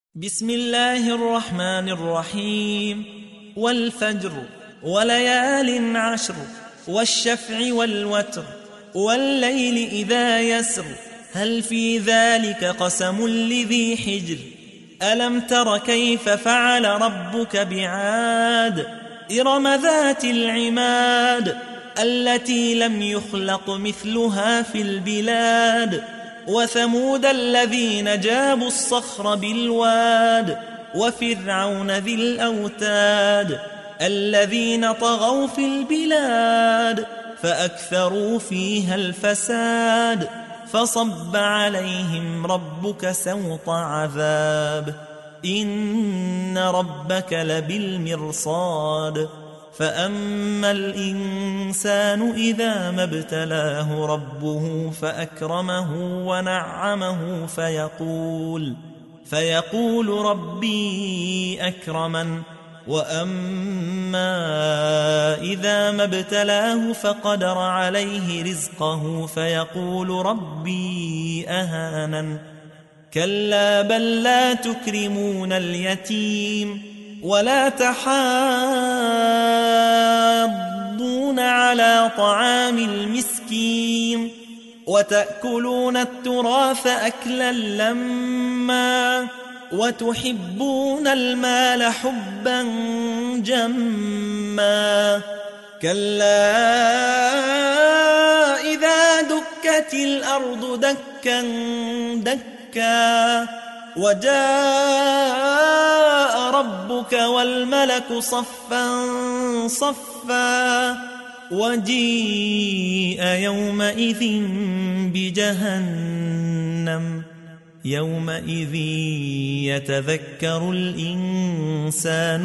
بسم الله الرحمن الرحيم. والفجر وليال عشر والشفع والوتر والليل إذا يسر هل في ذلك قسم لذي حجر ألم تر كيف فعل ربك بعاد إرم ذات العماد التي لم يخلق مثلها في البلاد وثمود الذين جابوا الصخر بالواد وفرعون ذي الأوتاد الذين طغوا في البلاد فأكثروا فيها الفساد فصب عليهم ربك سوط عذاب إن ربك لبالمرصاد فأما الإنسان إذا ما ابتلاه ربه فأكرمه ونعمه فيقول ربي أكرمن وأما إذا ما ابتلاه فقدر عليه رزقه فيقول ربي أهانن كلا بل لا تكرمون اليتيم ولا تحاضون على طعام المسكين وتأكلون التراث أكلا لما وتحبون المال حبا جما كلا إذا دكت الأرض دكا دكا وجاء ربك والملك صفا صفا وجيء يومئذ بجهنم يومئذ يتذكر الإنسان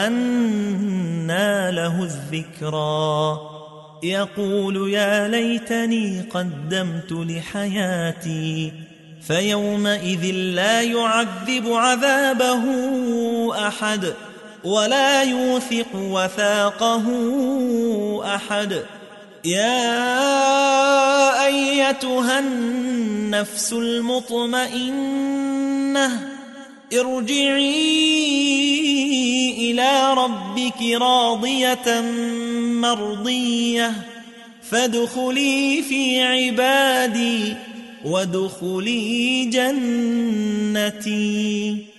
وأنى له الذكرى يقول يا ليتني قدمت لحياتي فيومئذ لا يعذب عذابه أحد ولا يوثق وثاقه أحد يا أيتها النفس المطمئنة ارجعي إلى ربك راضية مرضية فادخلي في عبادي وادخلي جنتي.